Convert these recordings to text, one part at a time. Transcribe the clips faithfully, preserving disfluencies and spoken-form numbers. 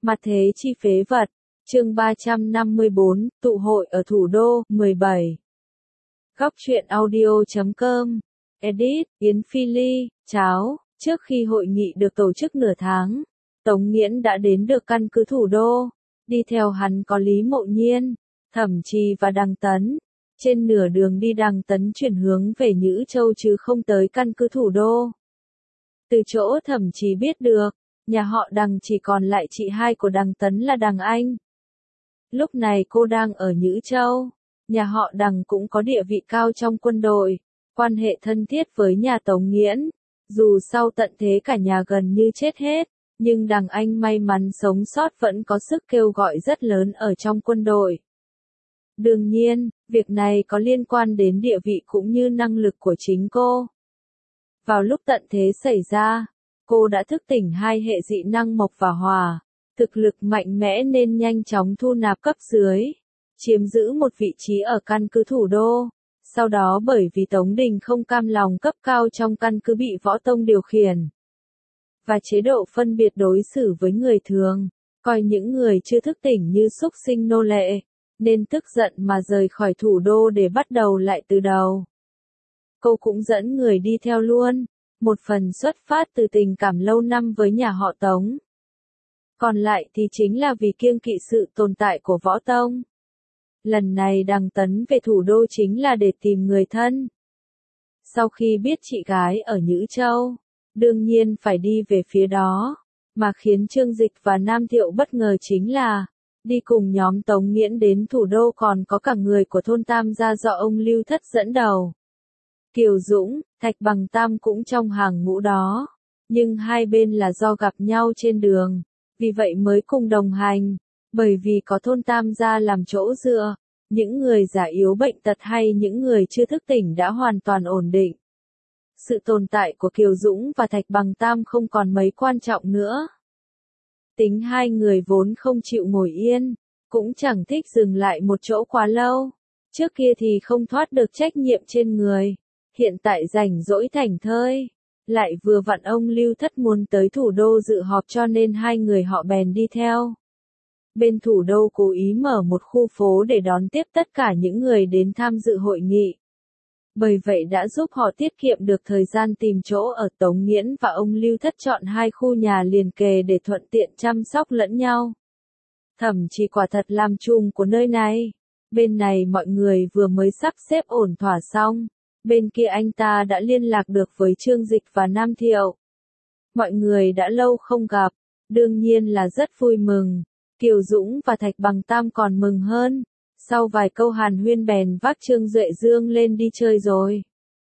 Mặt thế chi phế vật, chương ba trăm năm mươi bốn, tụ hội ở thủ đô, mười bảy. Góc truyện audio chấm com, edit, Yến Phi Ly, cháo, trước khi hội nghị được tổ chức nửa tháng, Tống Nghiễn đã đến được căn cứ thủ đô, đi theo hắn có Lý Mộ Nhiên, Thẩm Trì và Đằng Tấn. Trên nửa đường đi Đằng Tấn chuyển hướng về Nhữ Châu chứ không tới căn cứ thủ đô. Từ chỗ Thẩm Trì biết được, nhà họ Đằng chỉ còn lại chị hai của Đằng Tấn là Đằng Anh. Lúc này cô đang ở Nhữ Châu, nhà họ Đằng cũng có địa vị cao trong quân đội, quan hệ thân thiết với nhà Tống Nghiễn. Dù sau tận thế cả nhà gần như chết hết, nhưng Đằng Anh may mắn sống sót vẫn có sức kêu gọi rất lớn ở trong quân đội. Đương nhiên, việc này có liên quan đến địa vị cũng như năng lực của chính cô. Vào lúc tận thế xảy ra, cô đã thức tỉnh hai hệ dị năng mộc và hỏa, thực lực mạnh mẽ nên nhanh chóng thu nạp cấp dưới, chiếm giữ một vị trí ở căn cứ thủ đô. Sau đó bởi vì Tống Đình không cam lòng cấp cao trong căn cứ bị Võ Tông điều khiển, và chế độ phân biệt đối xử với người thường, coi những người chưa thức tỉnh như súc sinh nô lệ, nên tức giận mà rời khỏi thủ đô để bắt đầu lại từ đầu. Cô cũng dẫn người đi theo luôn, một phần xuất phát từ tình cảm lâu năm với nhà họ Tống. Còn lại thì chính là vì kiêng kỵ sự tồn tại của Võ Tông. Lần này Đằng Tấn về thủ đô chính là để tìm người thân. Sau khi biết chị gái ở Nhữ Châu, đương nhiên phải đi về phía đó, mà khiến Trương Dịch và Nam Thiệu bất ngờ chính là, đi cùng nhóm Tống Nghiễn đến thủ đô còn có cả người của thôn Tam gia do ông Lưu Thất dẫn đầu. Kiều Dũng, Thạch Bằng Tam cũng trong hàng ngũ đó, nhưng hai bên là do gặp nhau trên đường, vì vậy mới cùng đồng hành, bởi vì có thôn Tam gia làm chỗ dựa, những người già yếu bệnh tật hay những người chưa thức tỉnh đã hoàn toàn ổn định. Sự tồn tại của Kiều Dũng và Thạch Bằng Tam không còn mấy quan trọng nữa. Tính hai người vốn không chịu ngồi yên, cũng chẳng thích dừng lại một chỗ quá lâu. Trước kia thì không thoát được trách nhiệm trên người, hiện tại rảnh rỗi thảnh thơi. Lại vừa vặn ông Lưu Thất muốn tới thủ đô dự họp cho nên hai người họ bèn đi theo. Bên thủ đô cố ý mở một khu phố để đón tiếp tất cả những người đến tham dự hội nghị. Bởi vậy đã giúp họ tiết kiệm được thời gian tìm chỗ ở. Tống Nghiễn và ông Lưu Thất chọn hai khu nhà liền kề để thuận tiện chăm sóc lẫn nhau. Thẩm Trì quả thật làm chung của nơi này. Bên này mọi người vừa mới sắp xếp ổn thỏa xong. Bên kia anh ta đã liên lạc được với Trương Dịch và Nam Thiệu. Mọi người đã lâu không gặp, đương nhiên là rất vui mừng. Kiều Dũng và Thạch Bằng Tam còn mừng hơn. Sau vài câu hàn huyên bèn vác Trương Duệ Dương lên đi chơi rồi.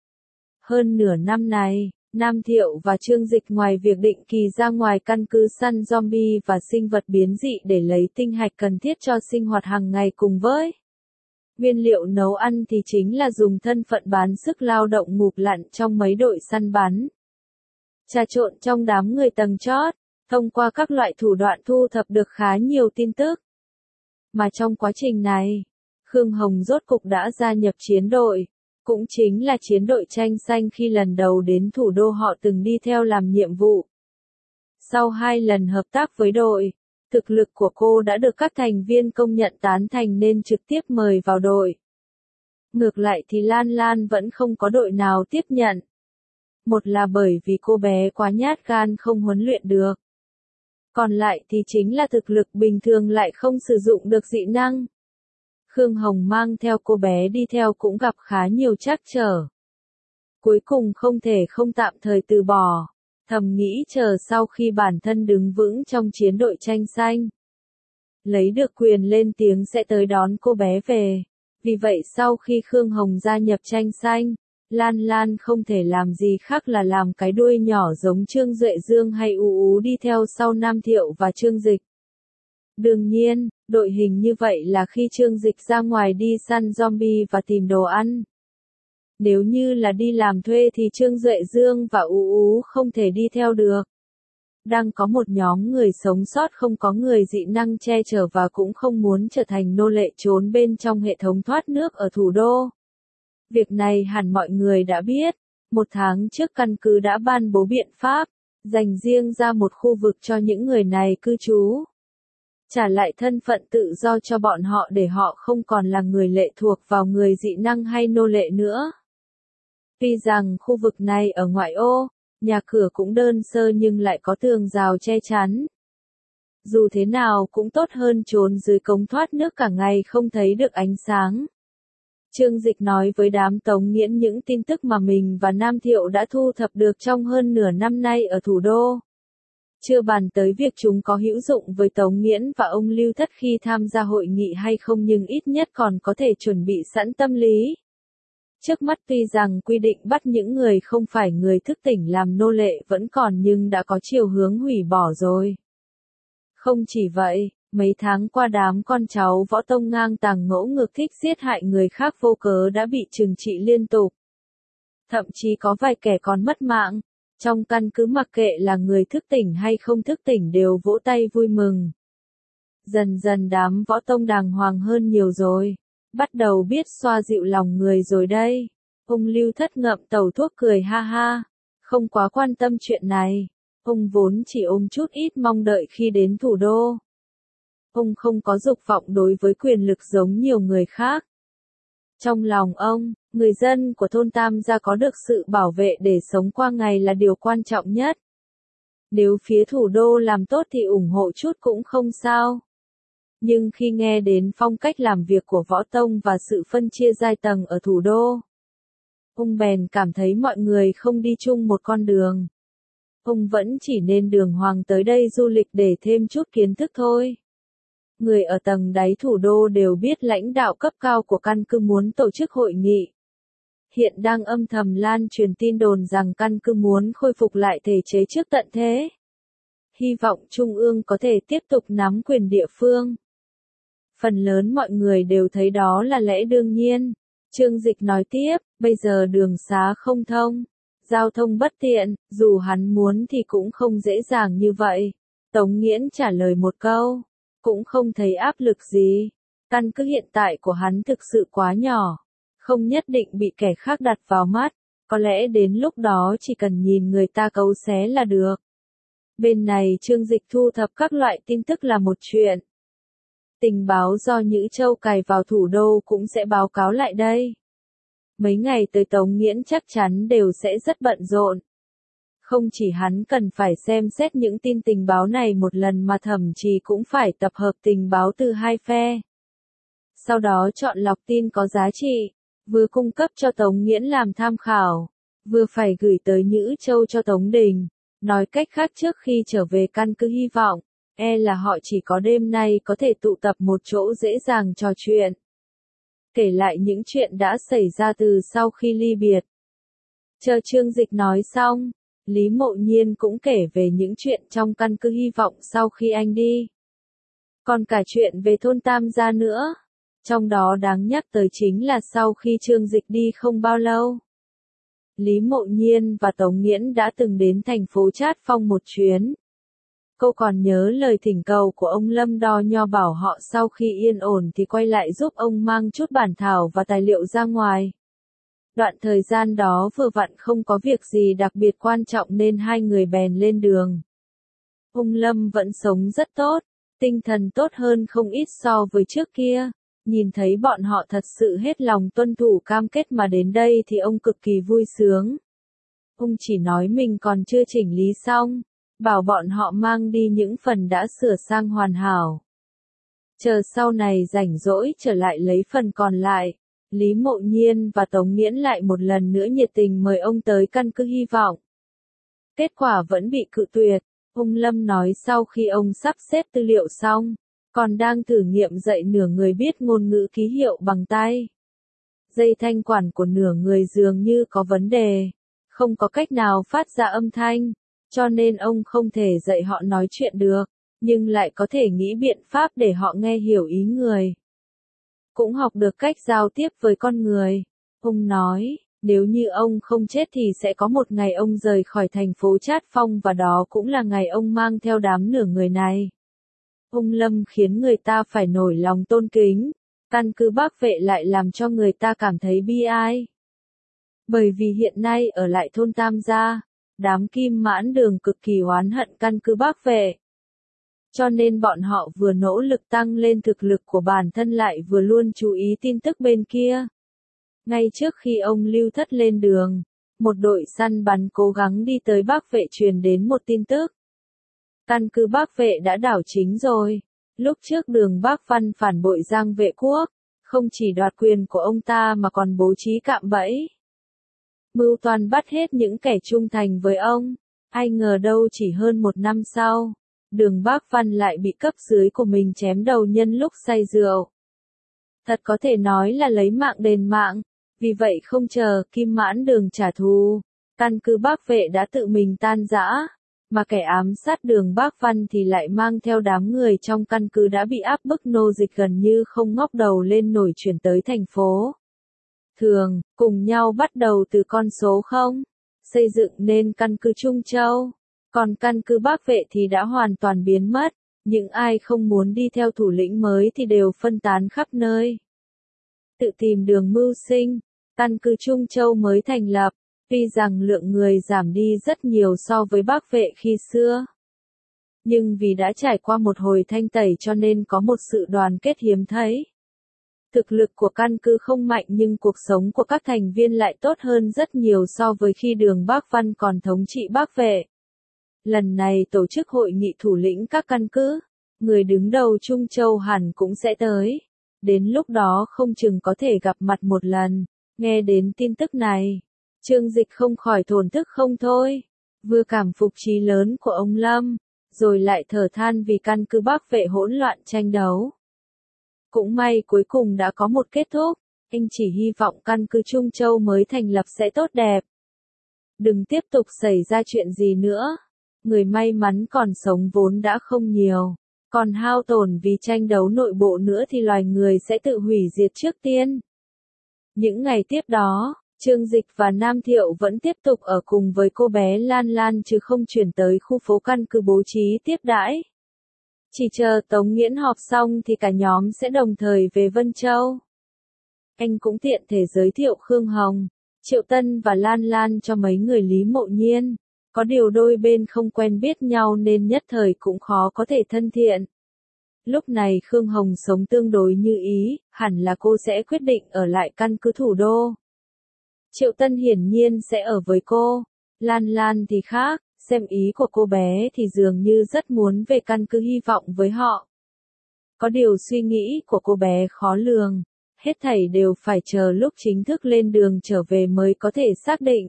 Hơn nửa năm này, Nam Thiệu và Trương Dịch ngoài việc định kỳ ra ngoài căn cứ săn zombie và sinh vật biến dị để lấy tinh hạch cần thiết cho sinh hoạt hàng ngày cùng với nguyên liệu nấu ăn thì chính là dùng thân phận bán sức lao động ngụp lặn trong mấy đội săn bắn. Trà trộn trong đám người tầng chót, thông qua các loại thủ đoạn thu thập được khá nhiều tin tức. Mà trong quá trình này, Khương Hồng rốt cục đã gia nhập chiến đội, cũng chính là chiến đội tranh xanh khi lần đầu đến thủ đô họ từng đi theo làm nhiệm vụ. Sau hai lần hợp tác với đội, thực lực của cô đã được các thành viên công nhận tán thành nên trực tiếp mời vào đội. Ngược lại thì Lan Lan vẫn không có đội nào tiếp nhận. Một là bởi vì cô bé quá nhát gan không huấn luyện được. Còn lại thì chính là thực lực bình thường lại không sử dụng được dị năng. Khương Hồng mang theo cô bé đi theo cũng gặp khá nhiều trắc trở. Cuối cùng không thể không tạm thời từ bỏ. Thầm nghĩ chờ sau khi bản thân đứng vững trong chiến đội tranh xanh, lấy được quyền lên tiếng sẽ tới đón cô bé về. Vì vậy sau khi Khương Hồng gia nhập tranh xanh, Lan Lan không thể làm gì khác là làm cái đuôi nhỏ giống Trương Duệ Dương hay Ú Ú đi theo sau Nam Thiệu và Trương Dịch. Đương nhiên, đội hình như vậy là khi Trương Dịch ra ngoài đi săn zombie và tìm đồ ăn. Nếu như là đi làm thuê thì Trương Duệ Dương và Ú Ú không thể đi theo được. Đang có một nhóm người sống sót không có người dị năng che chở và cũng không muốn trở thành nô lệ trốn bên trong hệ thống thoát nước ở thủ đô. Việc này hẳn mọi người đã biết, một tháng trước căn cứ đã ban bố biện pháp, dành riêng ra một khu vực cho những người này cư trú. trả lại thân phận tự do cho bọn họ để họ không còn là người lệ thuộc vào người dị năng hay nô lệ nữa. Tuy rằng khu vực này ở ngoại ô, nhà cửa cũng đơn sơ nhưng lại có tường rào che chắn. Dù thế nào cũng tốt hơn trốn dưới cống thoát nước cả ngày không thấy được ánh sáng. Trương Dịch nói với đám Tống Nghiễn những tin tức mà mình và Nam Thiệu đã thu thập được trong hơn nửa năm nay ở thủ đô. Chưa bàn tới việc chúng có hữu dụng với Tống Nghiễn và ông Lưu Thất khi tham gia hội nghị hay không, nhưng ít nhất còn có thể chuẩn bị sẵn tâm lý. Trước mắt tuy rằng quy định bắt những người không phải người thức tỉnh làm nô lệ vẫn còn nhưng đã có chiều hướng hủy bỏ rồi. Không chỉ vậy, mấy tháng qua đám con cháu Võ Tông ngang tàng ngỗ ngược thích giết hại người khác vô cớ đã bị trừng trị liên tục. Thậm chí có vài kẻ còn mất mạng. Trong căn cứ mặc kệ là người thức tỉnh hay không thức tỉnh đều vỗ tay vui mừng. Dần dần đám Võ Tông đàng hoàng hơn nhiều rồi. Bắt đầu biết xoa dịu lòng người rồi đây. Ông Lưu Thất ngậm tàu thuốc cười ha ha. Không quá quan tâm chuyện này. Ông vốn chỉ ôm chút ít mong đợi khi đến thủ đô. Ông không có dục vọng đối với quyền lực giống nhiều người khác. Trong lòng ông, người dân của thôn Tam Gia có được sự bảo vệ để sống qua ngày là điều quan trọng nhất. Nếu phía thủ đô làm tốt thì ủng hộ chút cũng không sao. Nhưng khi nghe đến phong cách làm việc của Võ Tông và sự phân chia giai tầng ở thủ đô, ông bèn cảm thấy mọi người không đi chung một con đường. Ông vẫn chỉ nên đường hoàng tới đây du lịch để thêm chút kiến thức thôi. Người ở tầng đáy thủ đô đều biết lãnh đạo cấp cao của căn cứ muốn tổ chức hội nghị. Hiện đang âm thầm lan truyền tin đồn rằng căn cứ muốn khôi phục lại thể chế trước tận thế. Hy vọng Trung ương có thể tiếp tục nắm quyền địa phương. Phần lớn mọi người đều thấy đó là lẽ đương nhiên. Trương Dịch nói tiếp, bây giờ đường xá không thông, giao thông bất tiện, dù hắn muốn thì cũng không dễ dàng như vậy. Tống Nghiễn trả lời một câu, cũng không thấy áp lực gì. Căn cứ hiện tại của hắn thực sự quá nhỏ, không nhất định bị kẻ khác đặt vào mắt, có lẽ đến lúc đó chỉ cần nhìn người ta cấu xé là được. Bên này Trương Dịch thu thập các loại tin tức là một chuyện. Tình báo do Nhữ Châu cài vào thủ đô cũng sẽ báo cáo lại đây. Mấy ngày tới Tống Nghiễn chắc chắn đều sẽ rất bận rộn. Không chỉ hắn cần phải xem xét những tin tình báo này một lần mà thậm chí cũng phải tập hợp tình báo từ hai phe. Sau đó chọn lọc tin có giá trị, vừa cung cấp cho Tống Nghiễn làm tham khảo, vừa phải gửi tới Nhữ Châu cho Tống Đình. Nói cách khác trước khi trở về căn cứ hy vọng, e là họ chỉ có đêm nay có thể tụ tập một chỗ dễ dàng trò chuyện. Kể lại những chuyện đã xảy ra từ sau khi ly biệt. Chờ Trương Dịch nói xong, Lý Mộ Nhiên cũng kể về những chuyện trong căn cứ hy vọng sau khi anh đi. Còn cả chuyện về thôn Tam Gia nữa. Trong đó đáng nhắc tới chính là sau khi Trương Dịch đi không bao lâu, Lý Mộ Nhiên và Tống Nghiễn đã từng đến thành phố Trát Phong một chuyến. Cô còn nhớ lời thỉnh cầu của ông Lâm Đo Nho bảo họ sau khi yên ổn thì quay lại giúp ông mang chút bản thảo và tài liệu ra ngoài. Đoạn thời gian đó vừa vặn không có việc gì đặc biệt quan trọng nên hai người bèn lên đường. Ông Lâm vẫn sống rất tốt, tinh thần tốt hơn không ít so với trước kia. Nhìn thấy bọn họ thật sự hết lòng tuân thủ cam kết mà đến đây thì ông cực kỳ vui sướng. Ông chỉ nói mình còn chưa chỉnh lý xong, bảo bọn họ mang đi những phần đã sửa sang hoàn hảo. Chờ sau này rảnh rỗi trở lại lấy phần còn lại, Lý Mộ Nhiên và Tống Nghiễn lại một lần nữa nhiệt tình mời ông tới căn cứ hy vọng. Kết quả vẫn bị cự tuyệt, ông Lâm nói sau khi ông sắp xếp tư liệu xong, còn đang thử nghiệm dạy nửa người biết ngôn ngữ ký hiệu bằng tay. Dây thanh quản của nửa người dường như có vấn đề, không có cách nào phát ra âm thanh, cho nên ông không thể dạy họ nói chuyện được, nhưng lại có thể nghĩ biện pháp để họ nghe hiểu ý người. Cũng học được cách giao tiếp với con người. Ông nói, nếu như ông không chết thì sẽ có một ngày ông rời khỏi thành phố Trát Phong và đó cũng là ngày ông mang theo đám nửa người này. Ông Lâm khiến người ta phải nổi lòng tôn kính, căn cứ Bắc Vệ lại làm cho người ta cảm thấy bi ai. Bởi vì hiện nay ở lại thôn Tam Gia, đám Kim Mãn Đường cực kỳ oán hận căn cứ Bắc Vệ. Cho nên bọn họ vừa nỗ lực tăng lên thực lực của bản thân lại vừa luôn chú ý tin tức bên kia. Ngay trước khi ông Lưu Thất lên đường, một đội săn bắn cố gắng đi tới Bắc Vệ truyền đến một tin tức. Căn cứ Bắc Vệ đã đảo chính rồi. Lúc trước Đường Bác Văn phản bội Giang Vệ Quốc, không chỉ đoạt quyền của ông ta mà còn bố trí cạm bẫy. Mưu toan bắt hết những kẻ trung thành với ông. Ai ngờ đâu chỉ hơn một năm sau, Đường Bác Văn lại bị cấp dưới của mình chém đầu nhân lúc say rượu. Thật có thể nói là lấy mạng đền mạng. Vì vậy không chờ Kim Mãn Đường trả thù, căn cứ Bắc Vệ đã tự mình tan rã, mà kẻ ám sát Đường Bác Văn thì lại mang theo đám người trong căn cứ đã bị áp bức nô dịch gần như không ngóc đầu lên nổi chuyển tới thành phố. Thường, cùng nhau bắt đầu từ con số không, xây dựng nên căn cứ Trung Châu, còn căn cứ Bắc Vệ thì đã hoàn toàn biến mất, những ai không muốn đi theo thủ lĩnh mới thì đều phân tán khắp nơi. Tự tìm đường mưu sinh, căn cứ Trung Châu mới thành lập, tuy rằng lượng người giảm đi rất nhiều so với Bắc Vệ khi xưa. Nhưng vì đã trải qua một hồi thanh tẩy cho nên có một sự đoàn kết hiếm thấy. Thực lực của căn cứ không mạnh nhưng cuộc sống của các thành viên lại tốt hơn rất nhiều so với khi Đường Bác Văn còn thống trị Bắc Vệ. Lần này tổ chức hội nghị thủ lĩnh các căn cứ, người đứng đầu Trung Châu hẳn cũng sẽ tới. Đến lúc đó không chừng có thể gặp mặt một lần. Nghe đến tin tức này, Trương Dịch không khỏi thổn thức không thôi. Vừa cảm phục trí lớn của ông Lâm, rồi lại thở than vì căn cứ Bắc Vệ hỗn loạn tranh đấu. Cũng may cuối cùng đã có một kết thúc, anh chỉ hy vọng căn cứ Trung Châu mới thành lập sẽ tốt đẹp. Đừng tiếp tục xảy ra chuyện gì nữa. Người may mắn còn sống vốn đã không nhiều. Còn hao tổn vì tranh đấu nội bộ nữa thì loài người sẽ tự hủy diệt trước tiên. Những ngày tiếp đó, Trương Dịch và Nam Thiệu vẫn tiếp tục ở cùng với cô bé Lan Lan chứ không chuyển tới khu phố căn cứ bố trí tiếp đãi. Chỉ chờ Tống Nghiễn họp xong thì cả nhóm sẽ đồng thời về Vân Châu. Anh cũng tiện thể giới thiệu Khương Hồng, Triệu Tân và Lan Lan cho mấy người Lý Mộ Nhiên. Có điều đôi bên không quen biết nhau nên nhất thời cũng khó có thể thân thiện. Lúc này Khương Hồng sống tương đối như ý, hẳn là cô sẽ quyết định ở lại căn cứ thủ đô. Triệu Tân hiển nhiên sẽ ở với cô. Lan Lan thì khác, xem ý của cô bé thì dường như rất muốn về căn cứ hy vọng với họ. Có điều suy nghĩ của cô bé khó lường, hết thảy đều phải chờ lúc chính thức lên đường trở về mới có thể xác định.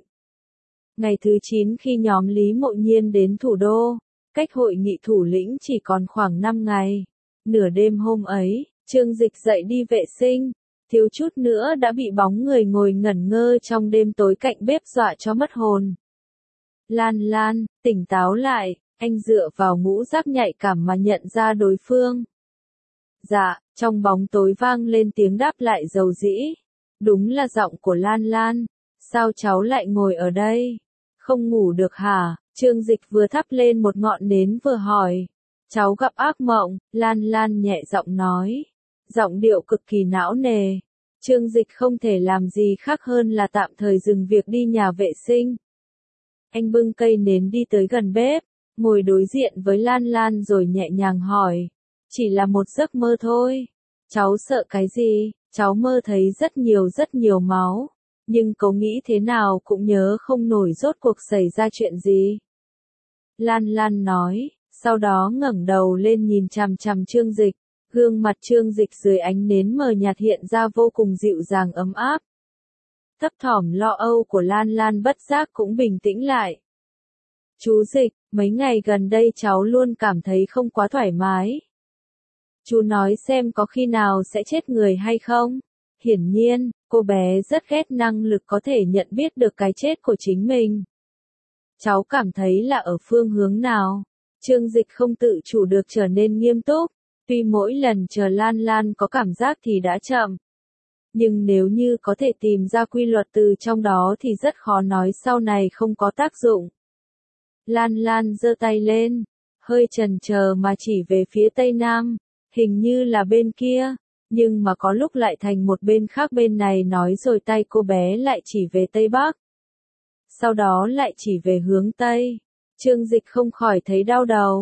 Ngày thứ chín khi nhóm Lý Mộ Nhiên đến thủ đô, cách hội nghị thủ lĩnh chỉ còn khoảng năm ngày. Nửa đêm hôm ấy, Trương Dịch dậy đi vệ sinh, thiếu chút nữa đã bị bóng người ngồi ngẩn ngơ trong đêm tối cạnh bếp dọa cho mất hồn. Lan Lan, tỉnh táo lại, anh dựa vào ngũ giác nhạy cảm mà nhận ra đối phương. Dạ, trong bóng tối vang lên tiếng đáp lại dầu dĩ. Đúng là giọng của Lan Lan. Sao cháu lại ngồi ở đây? Không ngủ được hả? Trương Dịch vừa thắp lên một ngọn nến vừa hỏi. Cháu gặp ác mộng, Lan Lan nhẹ giọng nói. Giọng điệu cực kỳ não nề. Trương Dịch không thể làm gì khác hơn là tạm thời dừng việc đi nhà vệ sinh. Anh bưng cây nến đi tới gần bếp, ngồi đối diện với Lan Lan rồi nhẹ nhàng hỏi. Chỉ là một giấc mơ thôi. Cháu sợ cái gì? Cháu mơ thấy rất nhiều rất nhiều máu. Nhưng cậu nghĩ thế nào cũng nhớ không nổi rốt cuộc xảy ra chuyện gì. Lan Lan nói, sau đó ngẩng đầu lên nhìn chằm chằm Trương Dịch. Gương mặt Trương Dịch dưới ánh nến mờ nhạt hiện ra vô cùng dịu dàng ấm áp. Thấp thỏm lo âu của Lan Lan bất giác cũng bình tĩnh lại. Chú Dịch, mấy ngày gần đây cháu luôn cảm thấy không quá thoải mái. Chú nói xem có khi nào sẽ chết người hay không? Hiển nhiên, cô bé rất ghét năng lực có thể nhận biết được cái chết của chính mình. Cháu cảm thấy là ở phương hướng nào? Trương Dịch không tự chủ được trở nên nghiêm túc. Tuy mỗi lần chờ Lan Lan có cảm giác thì đã chậm. Nhưng nếu như có thể tìm ra quy luật từ trong đó thì rất khó nói sau này không có tác dụng. Lan Lan giơ tay lên, hơi chần chờ mà chỉ về phía tây nam, hình như là bên kia, nhưng mà có lúc lại thành một bên khác bên này nói rồi tay cô bé lại chỉ về tây bắc. Sau đó lại chỉ về hướng tây. Trương Dịch không khỏi thấy đau đầu.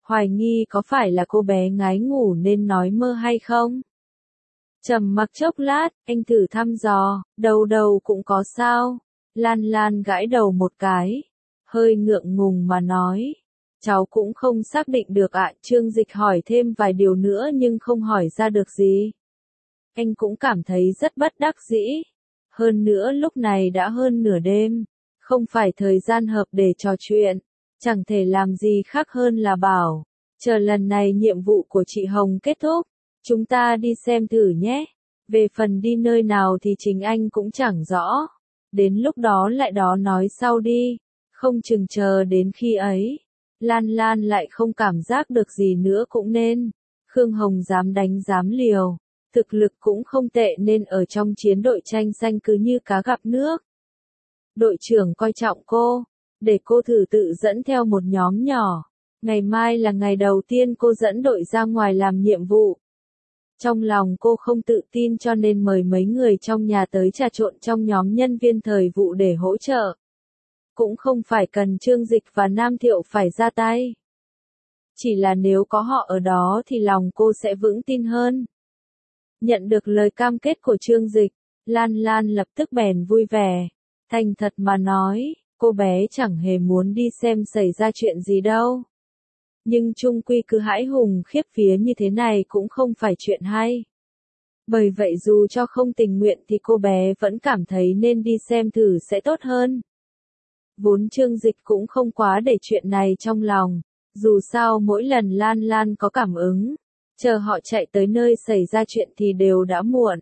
hoài nghi có phải là cô bé ngái ngủ nên nói mơ hay không. Trầm mặc chốc lát, anh thử thăm dò, đầu đầu cũng có sao. Lan Lan gãi đầu một cái, hơi ngượng ngùng mà nói. Cháu cũng không xác định được ạ. Trương Dịch hỏi thêm vài điều nữa nhưng không hỏi ra được gì. Anh cũng cảm thấy rất bất đắc dĩ. Hơn nữa lúc này đã hơn nửa đêm, không phải thời gian hợp để trò chuyện, chẳng thể làm gì khác hơn là bảo, chờ lần này nhiệm vụ của chị Hồng kết thúc, chúng ta đi xem thử nhé. Về phần đi nơi nào thì chính anh cũng chẳng rõ. Đến lúc đó lại đó nói sau đi, không chừng chờ đến khi ấy. Lan Lan lại không cảm giác được gì nữa cũng nên. Khương Hồng dám đánh dám liều, thực lực cũng không tệ nên ở trong chiến đội tranh xanh cứ như cá gặp nước. Đội trưởng coi trọng cô, để cô thử tự dẫn theo một nhóm nhỏ. Ngày mai là ngày đầu tiên cô dẫn đội ra ngoài làm nhiệm vụ. Trong lòng cô không tự tin cho nên mời mấy người trong nhà tới trà trộn trong nhóm nhân viên thời vụ để hỗ trợ. Cũng không phải cần Trương Dịch và Nam Thiệu phải ra tay. Chỉ là nếu có họ ở đó thì lòng cô sẽ vững tin hơn. Nhận được lời cam kết của Trương Dịch, Lan Lan lập tức bèn vui vẻ. Thành thật mà nói, cô bé chẳng hề muốn đi xem xảy ra chuyện gì đâu. Nhưng chung quy cứ hãi hùng khiếp vía như thế này cũng không phải chuyện hay. Bởi vậy dù cho không tình nguyện thì cô bé vẫn cảm thấy nên đi xem thử sẽ tốt hơn. Vốn Trương Dịch cũng không quá để chuyện này trong lòng. Dù sao mỗi lần Lan Lan có cảm ứng, chờ họ chạy tới nơi xảy ra chuyện thì đều đã muộn.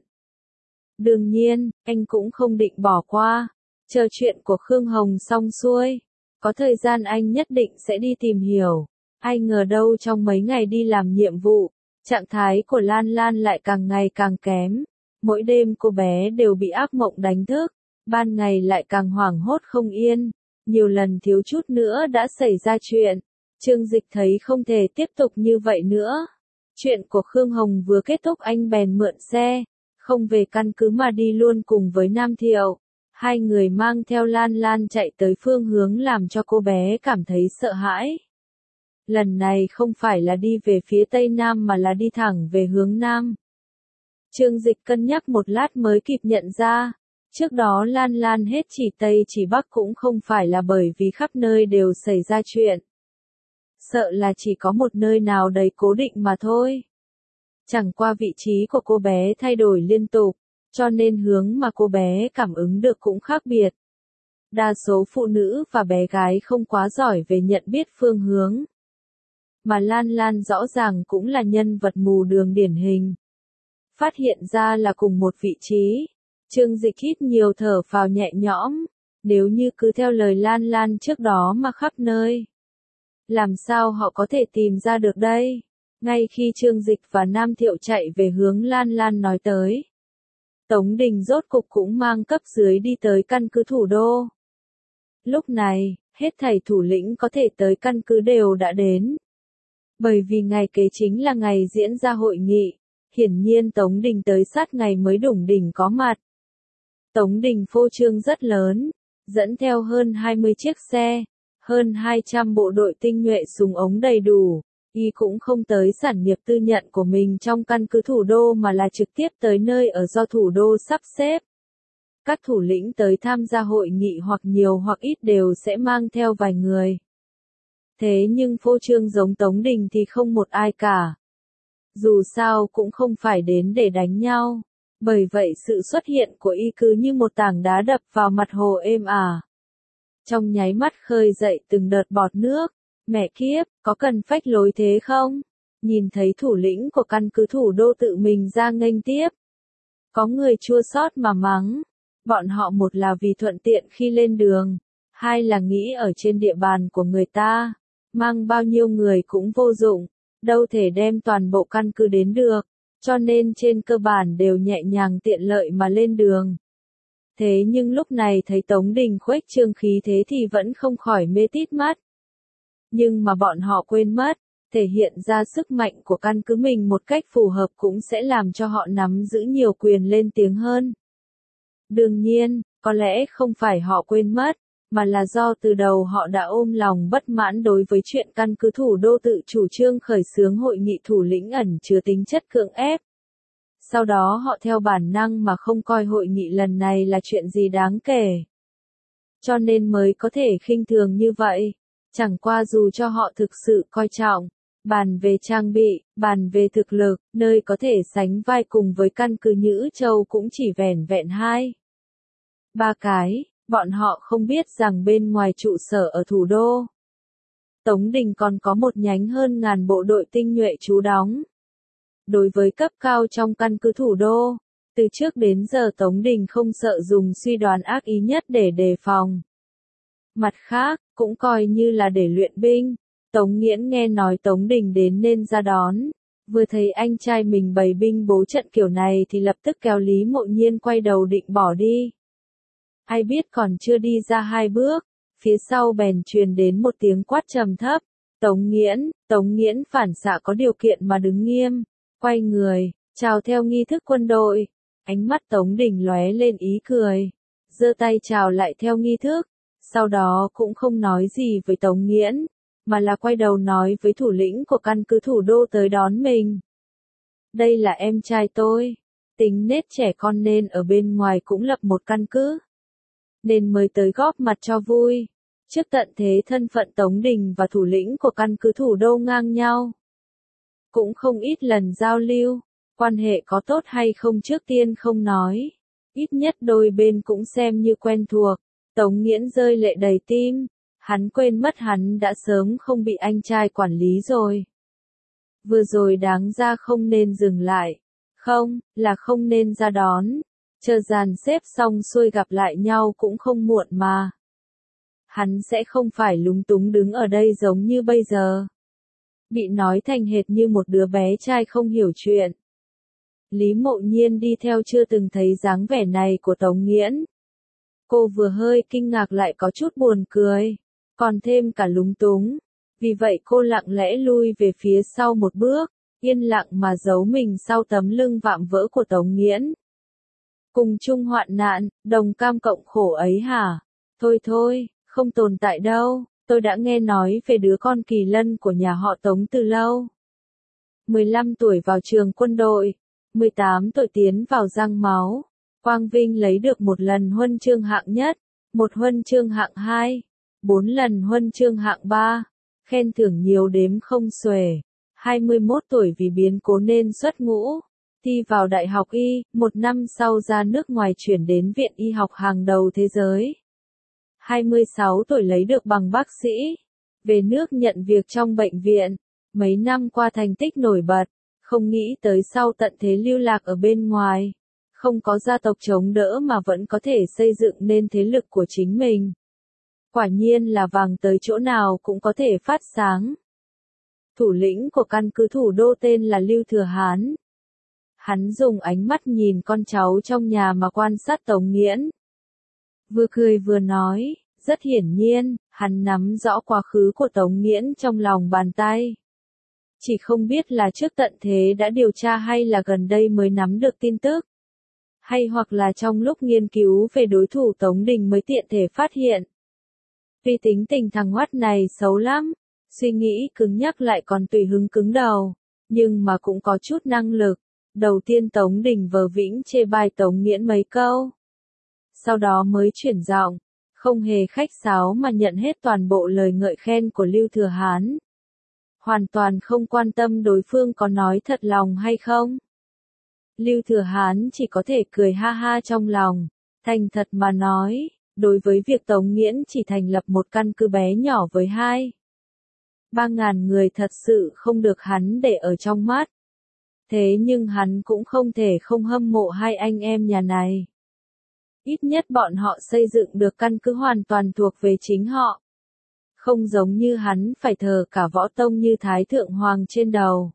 Đương nhiên, anh cũng không định bỏ qua. Chờ chuyện của Khương Hồng xong xuôi, có thời gian anh nhất định sẽ đi tìm hiểu. Ai ngờ đâu trong mấy ngày đi làm nhiệm vụ, trạng thái của Lan Lan lại càng ngày càng kém. Mỗi đêm cô bé đều bị ác mộng đánh thức, ban ngày lại càng hoảng hốt không yên. Nhiều lần thiếu chút nữa đã xảy ra chuyện. Trương Dịch thấy không thể tiếp tục như vậy nữa. Chuyện của Khương Hồng vừa kết thúc anh bèn mượn xe, không về căn cứ mà đi luôn cùng với Nam Thiệu. Hai người mang theo Lan Lan chạy tới phương hướng làm cho cô bé cảm thấy sợ hãi. Lần này không phải là đi về phía Tây Nam mà là đi thẳng về hướng Nam. Trương Dịch cân nhắc một lát mới kịp nhận ra. Trước đó Lan Lan hết chỉ Tây chỉ Bắc cũng không phải là bởi vì khắp nơi đều xảy ra chuyện. Sợ là chỉ có một nơi nào đầy cố định mà thôi. Chẳng qua vị trí của cô bé thay đổi liên tục, cho nên hướng mà cô bé cảm ứng được cũng khác biệt. Đa số phụ nữ và bé gái không quá giỏi về nhận biết phương hướng. Mà Lan Lan rõ ràng cũng là nhân vật mù đường điển hình. Phát hiện ra là cùng một vị trí. Trương Dịch hít nhiều thở phào nhẹ nhõm. Nếu như cứ theo lời Lan Lan trước đó mà khắp nơi, làm sao họ có thể tìm ra được đây? Ngay khi Trương Dịch và Nam Thiệu chạy về hướng Lan Lan nói tới, Tống Đình rốt cục cũng mang cấp dưới đi tới căn cứ thủ đô. Lúc này, hết thảy thủ lĩnh có thể tới căn cứ đều đã đến. Bởi vì ngày kế chính là ngày diễn ra hội nghị, hiển nhiên Tống Đình tới sát ngày mới đủng đỉnh có mặt. Tống Đình phô trương rất lớn, dẫn theo hơn hai mươi chiếc xe, hơn hai trăm bộ đội tinh nhuệ súng ống đầy đủ. Y cũng không tới sản nghiệp tư nhận của mình trong căn cứ thủ đô mà là trực tiếp tới nơi ở do thủ đô sắp xếp. Các thủ lĩnh tới tham gia hội nghị hoặc nhiều hoặc ít đều sẽ mang theo vài người. Thế nhưng phô trương giống Tống Đình thì không một ai cả. Dù sao cũng không phải đến để đánh nhau. Bởi vậy sự xuất hiện của y cứ như một tảng đá đập vào mặt hồ êm ả. Trong nháy mắt khơi dậy từng đợt bọt nước. Mẹ kiếp, có cần phách lối thế không? Nhìn thấy thủ lĩnh của căn cứ thủ đô tự mình ra nghênh tiếp. Có người chua xót mà mắng. Bọn họ một là vì thuận tiện khi lên đường. Hai là nghĩ ở trên địa bàn của người ta. Mang bao nhiêu người cũng vô dụng. Đâu thể đem toàn bộ căn cứ đến được. Cho nên trên cơ bản đều nhẹ nhàng tiện lợi mà lên đường. Thế nhưng lúc này thấy Tống Đình khuếch trương khí thế thì vẫn không khỏi mê tít mắt. Nhưng mà bọn họ quên mất, thể hiện ra sức mạnh của căn cứ mình một cách phù hợp cũng sẽ làm cho họ nắm giữ nhiều quyền lên tiếng hơn. Đương nhiên, có lẽ không phải họ quên mất, mà là do từ đầu họ đã ôm lòng bất mãn đối với chuyện căn cứ thủ đô tự chủ trương khởi xướng hội nghị thủ lĩnh ẩn chứa tính chất cưỡng ép. Sau đó họ theo bản năng mà không coi hội nghị lần này là chuyện gì đáng kể. Cho nên mới có thể khinh thường như vậy. Chẳng qua dù cho họ thực sự coi trọng, bàn về trang bị, bàn về thực lực, nơi có thể sánh vai cùng với căn cứ Nhữ Châu cũng chỉ vẻn vẹn hai. Ba cái, bọn họ không biết rằng bên ngoài trụ sở ở thủ đô, Tống Đình còn có một nhánh hơn ngàn bộ đội tinh nhuệ trú đóng. Đối với cấp cao trong căn cứ thủ đô, từ trước đến giờ Tống Đình không sợ dùng suy đoán ác ý nhất để đề phòng. Mặt khác, cũng coi như là để luyện binh. Tống Nghiễn nghe nói Tống Đình đến nên ra đón. Vừa thấy anh trai mình bày binh bố trận kiểu này thì lập tức kéo Lý Mộ Nhiên quay đầu định bỏ đi. Ai biết còn chưa đi ra hai bước, phía sau bèn truyền đến một tiếng quát trầm thấp. Tống Nghiễn, Tống Nghiễn phản xạ có điều kiện mà đứng nghiêm, quay người, chào theo nghi thức quân đội. Ánh mắt Tống Đình lóe lên ý cười, giơ tay chào lại theo nghi thức. Sau đó cũng không nói gì với Tống Nghiễn, mà là quay đầu nói với thủ lĩnh của căn cứ thủ đô tới đón mình. Đây là em trai tôi, tính nết trẻ con nên ở bên ngoài cũng lập một căn cứ, nên mới tới góp mặt cho vui. Trước tận thế thân phận Tống Đình và thủ lĩnh của căn cứ thủ đô ngang nhau. Cũng không ít lần giao lưu, quan hệ có tốt hay không trước tiên không nói. Ít nhất đôi bên cũng xem như quen thuộc. Tống Nghiễn rơi lệ đầy tim, hắn quên mất hắn đã sớm không bị anh trai quản lý rồi. Vừa rồi đáng ra không nên dừng lại, không, là không nên ra đón, chờ dàn xếp xong xuôi gặp lại nhau cũng không muộn mà. Hắn sẽ không phải lúng túng đứng ở đây giống như bây giờ. Bị nói thành hệt như một đứa bé trai không hiểu chuyện. Lý Mộ Nhiên đi theo chưa từng thấy dáng vẻ này của Tống Nghiễn. Cô vừa hơi kinh ngạc lại có chút buồn cười, còn thêm cả lúng túng. Vì vậy cô lặng lẽ lui về phía sau một bước, yên lặng mà giấu mình sau tấm lưng vạm vỡ của Tống Nghiễn. Cùng chung hoạn nạn, đồng cam cộng khổ ấy hả? Thôi thôi, không tồn tại đâu, tôi đã nghe nói về đứa con Kỳ Lân của nhà họ Tống từ lâu. mười lăm tuổi vào trường quân đội, mười tám tuổi tiến vào Giang Máu. Quang vinh lấy được một lần huân chương hạng nhất, một huân chương hạng hai, bốn lần huân chương hạng ba, khen thưởng nhiều đếm không xuể. hai mươi mốt tuổi vì biến cố nên xuất ngũ, thi vào Đại học Y, một năm sau ra nước ngoài chuyển đến Viện Y học hàng đầu thế giới. hai mươi sáu tuổi lấy được bằng bác sĩ, về nước nhận việc trong bệnh viện, mấy năm qua thành tích nổi bật, không nghĩ tới sau tận thế lưu lạc ở bên ngoài. Không có gia tộc chống đỡ mà vẫn có thể xây dựng nên thế lực của chính mình. Quả nhiên là vàng tới chỗ nào cũng có thể phát sáng. Thủ lĩnh của căn cứ thủ đô tên là Lưu Thừa Hán. Hắn dùng ánh mắt nhìn con cháu trong nhà mà quan sát Tống Nghiễn. Vừa cười vừa nói, rất hiển nhiên, hắn nắm rõ quá khứ của Tống Nghiễn trong lòng bàn tay. Chỉ không biết là trước tận thế đã điều tra hay là gần đây mới nắm được tin tức. Hay hoặc là trong lúc nghiên cứu về đối thủ Tống Đình mới tiện thể phát hiện. Vì tính tình thằng ngoắt này xấu lắm, suy nghĩ cứng nhắc lại còn tùy hứng cứng đầu, nhưng mà cũng có chút năng lực. Đầu tiên Tống Đình vờ vĩnh chê bai Tống Nghiễn mấy câu. Sau đó mới chuyển giọng, không hề khách sáo mà nhận hết toàn bộ lời ngợi khen của Lưu Thừa Hán. Hoàn toàn không quan tâm đối phương có nói thật lòng hay không. Lưu Thừa Hán chỉ có thể cười ha ha trong lòng, thành thật mà nói, đối với việc Tống Nghiễn chỉ thành lập một căn cứ bé nhỏ với hai, ba ngàn người thật sự không được hắn để ở trong mắt. Thế nhưng hắn cũng không thể không hâm mộ hai anh em nhà này. Ít nhất bọn họ xây dựng được căn cứ hoàn toàn thuộc về chính họ. Không giống như hắn phải thờ cả võ tông như Thái Thượng Hoàng trên đầu.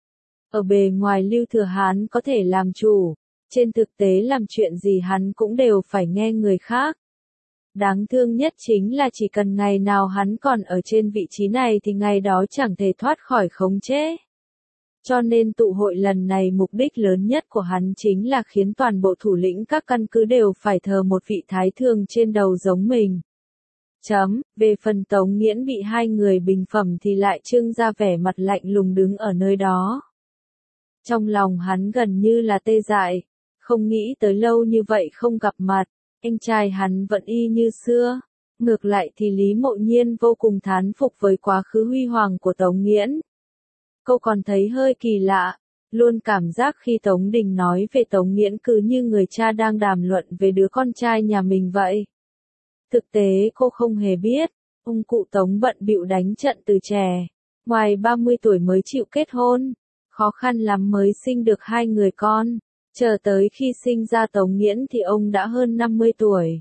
Ở bề ngoài Lưu Thừa Hán có thể làm chủ, trên thực tế làm chuyện gì hắn cũng đều phải nghe người khác. Đáng thương nhất chính là chỉ cần ngày nào hắn còn ở trên vị trí này thì ngày đó chẳng thể thoát khỏi khống chế. Cho nên tụ hội lần này mục đích lớn nhất của hắn chính là khiến toàn bộ thủ lĩnh các căn cứ đều phải thờ một vị thái thường trên đầu giống mình. Chấm, về phần Tống Nghiễn bị hai người bình phẩm thì lại trưng ra vẻ mặt lạnh lùng đứng ở nơi đó. Trong lòng hắn gần như là tê dại, không nghĩ tới lâu như vậy không gặp mặt, anh trai hắn vẫn y như xưa. Ngược lại thì Lý Mộ Nhiên vô cùng thán phục với quá khứ huy hoàng của Tống Nghiễn. Cô còn thấy hơi kỳ lạ, luôn cảm giác khi Tống Đình nói về Tống Nghiễn cứ như người cha đang đàm luận về đứa con trai nhà mình vậy. Thực tế cô không hề biết, ông cụ Tống bận bịu đánh trận từ trẻ, ngoài ba mươi tuổi mới chịu kết hôn, khó khăn lắm mới sinh được hai người con, chờ tới khi sinh ra Tống Nghiễn thì ông đã hơn năm mươi tuổi.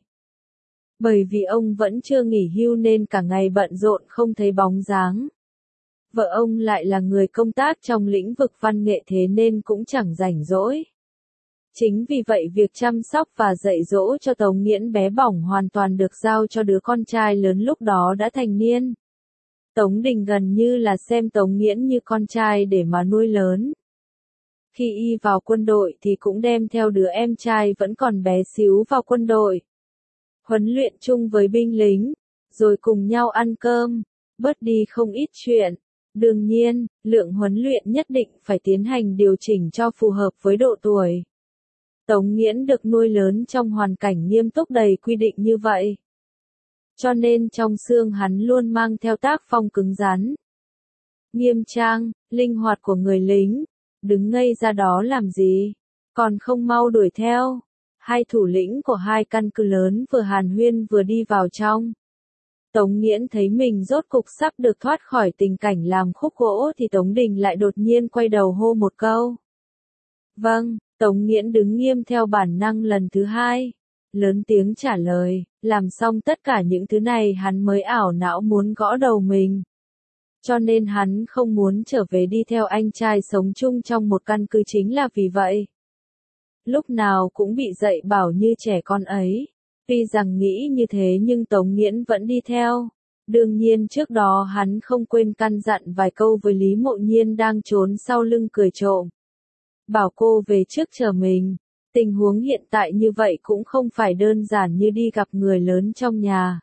Bởi vì ông vẫn chưa nghỉ hưu nên cả ngày bận rộn không thấy bóng dáng. Vợ ông lại là người công tác trong lĩnh vực văn nghệ thế nên cũng chẳng rảnh rỗi. Chính vì vậy việc chăm sóc và dạy dỗ cho Tống Nghiễn bé bỏng hoàn toàn được giao cho đứa con trai lớn lúc đó đã thành niên. Tống Đình gần như là xem Tống Nghiễn như con trai để mà nuôi lớn. Khi y vào quân đội thì cũng đem theo đứa em trai vẫn còn bé xíu vào quân đội. Huấn luyện chung với binh lính, rồi cùng nhau ăn cơm, bớt đi không ít chuyện. Đương nhiên, lượng huấn luyện nhất định phải tiến hành điều chỉnh cho phù hợp với độ tuổi. Tống Nghiễn được nuôi lớn trong hoàn cảnh nghiêm túc đầy quy định như vậy. Cho nên trong xương hắn luôn mang theo tác phong cứng rắn, nghiêm trang, linh hoạt của người lính. Đứng ngây ra đó làm gì? Còn không mau đuổi theo. Hai thủ lĩnh của hai căn cứ lớn vừa hàn huyên vừa đi vào trong. Tống Nghiễn thấy mình rốt cục sắp được thoát khỏi tình cảnh làm khúc gỗ thì Tống Đình lại đột nhiên quay đầu hô một câu. Vâng, Tống Nghiễn đứng nghiêm theo bản năng lần thứ hai. Lớn tiếng trả lời, làm xong tất cả những thứ này hắn mới ảo não muốn gõ đầu mình. Cho nên hắn không muốn trở về đi theo anh trai sống chung trong một căn cứ chính là vì vậy. Lúc nào cũng bị dạy bảo như trẻ con ấy. Tuy rằng nghĩ như thế nhưng Tống Nghiễn vẫn đi theo. Đương nhiên trước đó hắn không quên căn dặn vài câu với Lý Mộ Nhiên đang trốn sau lưng cười trộm. Bảo cô về trước chờ mình. Tình huống hiện tại như vậy cũng không phải đơn giản như đi gặp người lớn trong nhà.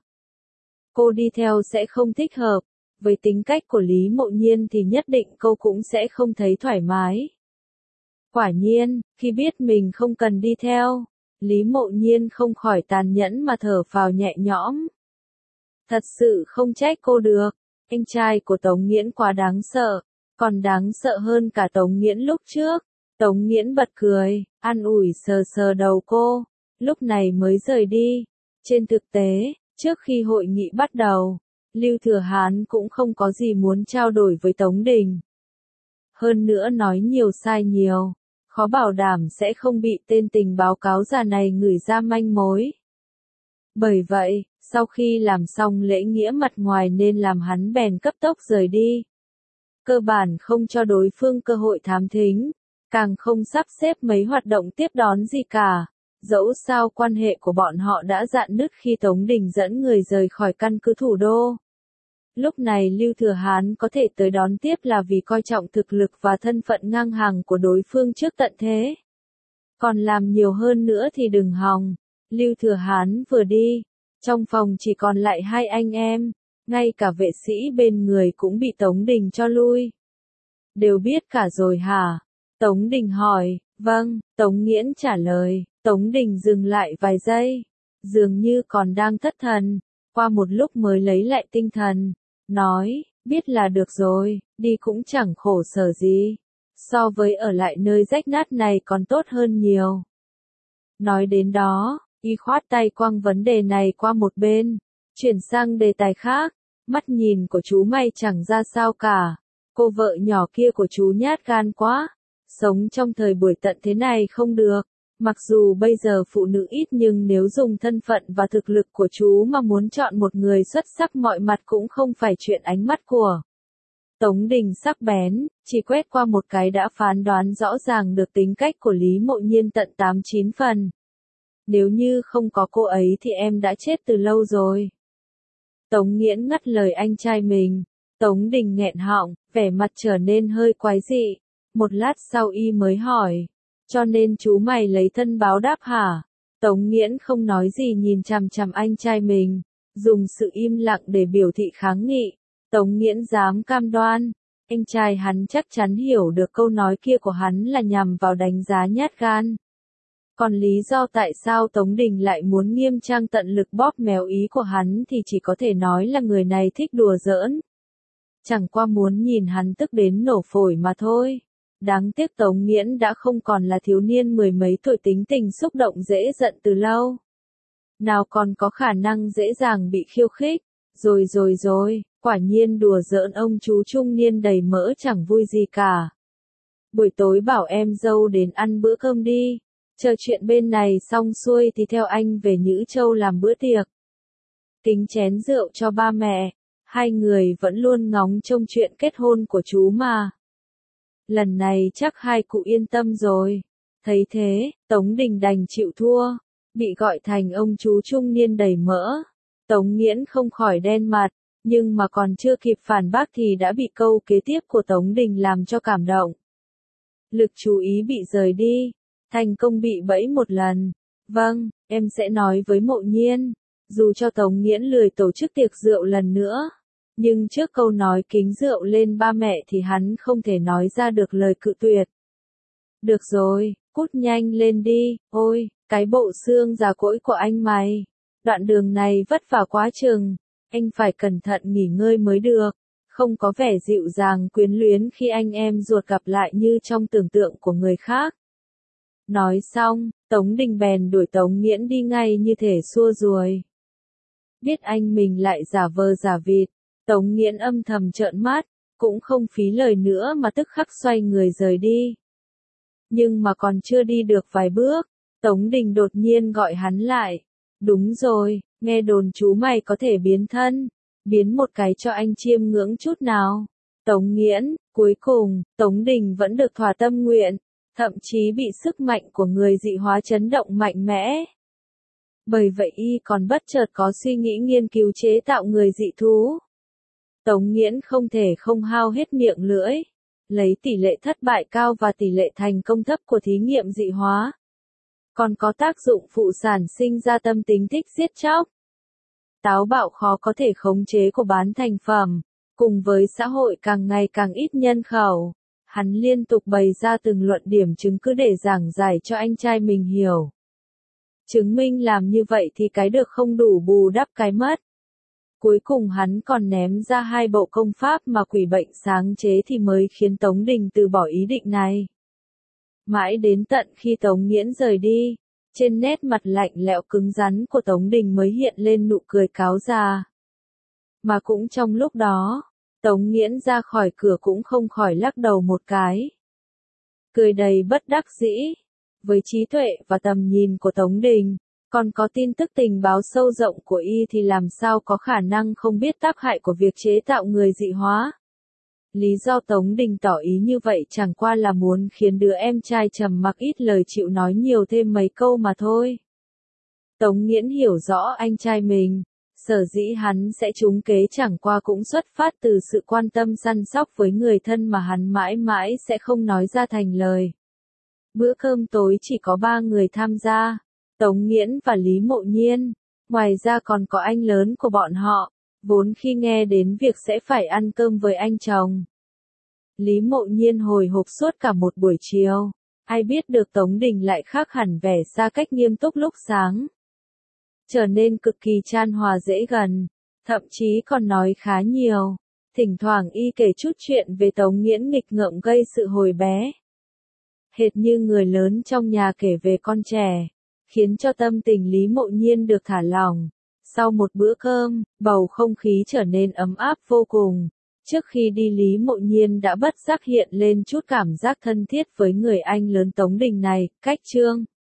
Cô đi theo sẽ không thích hợp. Với tính cách của Lý Mộ Nhiên thì nhất định cô cũng sẽ không thấy thoải mái. Quả nhiên, khi biết mình không cần đi theo, Lý Mộ Nhiên không khỏi tàn nhẫn mà thở phào nhẹ nhõm. Thật sự không trách cô được, anh trai của Tống Nghiễn quá đáng sợ, còn đáng sợ hơn cả Tống Nghiễn lúc trước. Tống Nghiễn bật cười, an ủi sờ sờ đầu cô, lúc này mới rời đi. Trên thực tế, trước khi hội nghị bắt đầu, Lưu Thừa Hán cũng không có gì muốn trao đổi với Tống Đình. Hơn nữa nói nhiều sai nhiều, khó bảo đảm sẽ không bị tên tình báo cáo già này ngửi ra manh mối. Bởi vậy, sau khi làm xong lễ nghĩa mặt ngoài nên làm hắn bèn cấp tốc rời đi. Cơ bản không cho đối phương cơ hội thám thính, càng không sắp xếp mấy hoạt động tiếp đón gì cả. Dẫu sao quan hệ của bọn họ đã rạn nứt khi Tống Đình dẫn người rời khỏi căn cứ thủ đô. Lúc này Lưu Thừa Hán có thể tới đón tiếp là vì coi trọng thực lực và thân phận ngang hàng của đối phương trước tận thế. Còn làm nhiều hơn nữa thì đừng hòng. Lưu Thừa Hán vừa đi, trong phòng chỉ còn lại hai anh em, ngay cả vệ sĩ bên người cũng bị Tống Đình cho lui. Đều biết cả rồi hả? Tống Đình hỏi, vâng, Tống Nghiễn trả lời. Tống Đình dừng lại vài giây, dường như còn đang thất thần, qua một lúc mới lấy lại tinh thần, nói, biết là được rồi, đi cũng chẳng khổ sở gì, so với ở lại nơi rách nát này còn tốt hơn nhiều. Nói đến đó, y khoát tay quăng vấn đề này qua một bên, chuyển sang đề tài khác, mắt nhìn của chú mày chẳng ra sao cả, cô vợ nhỏ kia của chú nhát gan quá, sống trong thời buổi tận thế này không được. Mặc dù bây giờ phụ nữ ít nhưng nếu dùng thân phận và thực lực của chú mà muốn chọn một người xuất sắc mọi mặt cũng không phải chuyện ánh mắt của. Tống Đình sắc bén, chỉ quét qua một cái đã phán đoán rõ ràng được tính cách của Lý Mộ Nhiên tận tám chín phần. Nếu như không có cô ấy thì em đã chết từ lâu rồi. Tống Nghiễn ngắt lời anh trai mình. Tống Đình nghẹn họng, vẻ mặt trở nên hơi quái dị. Một lát sau y mới hỏi. Cho nên chú mày lấy thân báo đáp hả? Tống Nghiễn không nói gì nhìn chằm chằm anh trai mình, dùng sự im lặng để biểu thị kháng nghị. Tống Nghiễn dám cam đoan, anh trai hắn chắc chắn hiểu được câu nói kia của hắn là nhằm vào đánh giá nhát gan. Còn lý do tại sao Tống Đình lại muốn nghiêm trang tận lực bóp méo ý của hắn thì chỉ có thể nói là người này thích đùa giỡn. Chẳng qua muốn nhìn hắn tức đến nổ phổi mà thôi. Đáng tiếc Tống Nghiễn đã không còn là thiếu niên mười mấy tuổi tính tình xúc động dễ giận từ lâu. Nào còn có khả năng dễ dàng bị khiêu khích. Rồi rồi rồi, quả nhiên đùa giỡn ông chú trung niên đầy mỡ chẳng vui gì cả. Buổi tối bảo em dâu đến ăn bữa cơm đi. Chờ chuyện bên này xong xuôi thì theo anh về Nhữ Châu làm bữa tiệc. Kính chén rượu cho ba mẹ. Hai người vẫn luôn ngóng trông chuyện kết hôn của chú mà. Lần này chắc hai cụ yên tâm rồi. Thấy thế, Tống Đình đành chịu thua. Bị gọi thành ông chú trung niên đầy mỡ. Tống Nghiễn không khỏi đen mặt. Nhưng mà còn chưa kịp phản bác thì đã bị câu kế tiếp của Tống Đình làm cho cảm động. Lực chú ý bị rời đi. Thành công bị bẫy một lần. Vâng, em sẽ nói với Mộ Nhiên. Dù cho Tống Nghiễn lười tổ chức tiệc rượu lần nữa. Nhưng trước câu nói kính rượu lên ba mẹ thì hắn không thể nói ra được lời cự tuyệt. Được rồi, cút nhanh lên đi, ôi, cái bộ xương già cỗi của anh mày. Đoạn đường này vất vả quá chừng, anh phải cẩn thận nghỉ ngơi mới được. Không có vẻ dịu dàng quyến luyến khi anh em ruột gặp lại như trong tưởng tượng của người khác. Nói xong, Tống Đình bèn đuổi Tống Nghiễn đi ngay như thể xua ruồi. Biết anh mình lại giả vờ giả vịt, Tống Nghiễn âm thầm trợn mắt, cũng không phí lời nữa mà tức khắc xoay người rời đi. Nhưng mà còn chưa đi được vài bước, Tống Đình đột nhiên gọi hắn lại. Đúng rồi, nghe đồn chú mày có thể biến thân, biến một cái cho anh chiêm ngưỡng chút nào. Tống Nghiễn, cuối cùng, Tống Đình vẫn được thỏa tâm nguyện, thậm chí bị sức mạnh của người dị hóa chấn động mạnh mẽ. Bởi vậy y còn bất chợt có suy nghĩ nghiên cứu chế tạo người dị thú. Tống Nghiễn không thể không hao hết miệng lưỡi, lấy tỷ lệ thất bại cao và tỷ lệ thành công thấp của thí nghiệm dị hóa. Còn có tác dụng phụ sản sinh ra tâm tính thích giết chóc. Táo bạo khó có thể khống chế của bán thành phẩm, cùng với xã hội càng ngày càng ít nhân khẩu. Hắn liên tục bày ra từng luận điểm chứng cứ để giảng giải cho anh trai mình hiểu. Chứng minh làm như vậy thì cái được không đủ bù đắp cái mất. Cuối cùng hắn còn ném ra hai bộ công pháp mà quỷ bệnh sáng chế thì mới khiến Tống Đình từ bỏ ý định này. Mãi đến tận khi Tống Nghiễn rời đi, trên nét mặt lạnh lẽo cứng rắn của Tống Đình mới hiện lên nụ cười cáo già. Mà cũng trong lúc đó, Tống Nghiễn ra khỏi cửa cũng không khỏi lắc đầu một cái. Cười đầy bất đắc dĩ. Với trí tuệ và tầm nhìn của Tống Đình, còn có tin tức tình báo sâu rộng của y thì làm sao có khả năng không biết tác hại của việc chế tạo người dị hóa. Lý do Tống Đình tỏ ý như vậy chẳng qua là muốn khiến đứa em trai trầm mặc ít lời chịu nói nhiều thêm mấy câu mà thôi. Tống Nghiễn hiểu rõ anh trai mình, sở dĩ hắn sẽ trúng kế chẳng qua cũng xuất phát từ sự quan tâm săn sóc với người thân mà hắn mãi mãi sẽ không nói ra thành lời. Bữa cơm tối chỉ có ba người tham gia, Tống Nghiễn và Lý Mộ Nhiên, ngoài ra còn có anh lớn của bọn họ, vốn khi nghe đến việc sẽ phải ăn cơm với anh chồng. Lý Mộ Nhiên hồi hộp suốt cả một buổi chiều, ai biết được Tống Đình lại khác hẳn vẻ xa cách nghiêm túc lúc sáng. Trở nên cực kỳ chan hòa dễ gần, thậm chí còn nói khá nhiều, thỉnh thoảng y kể chút chuyện về Tống Nghiễn nghịch ngợm gây sự hồi bé. Hệt như người lớn trong nhà kể về con trẻ, khiến cho tâm tình Lý Mộ Nhiên được thả lỏng. Sau một bữa cơm, bầu không khí trở nên ấm áp vô cùng. Trước khi đi Lý Mộ Nhiên đã bất giác hiện lên chút cảm giác thân thiết với người anh lớn Tống Đình này. Cách chương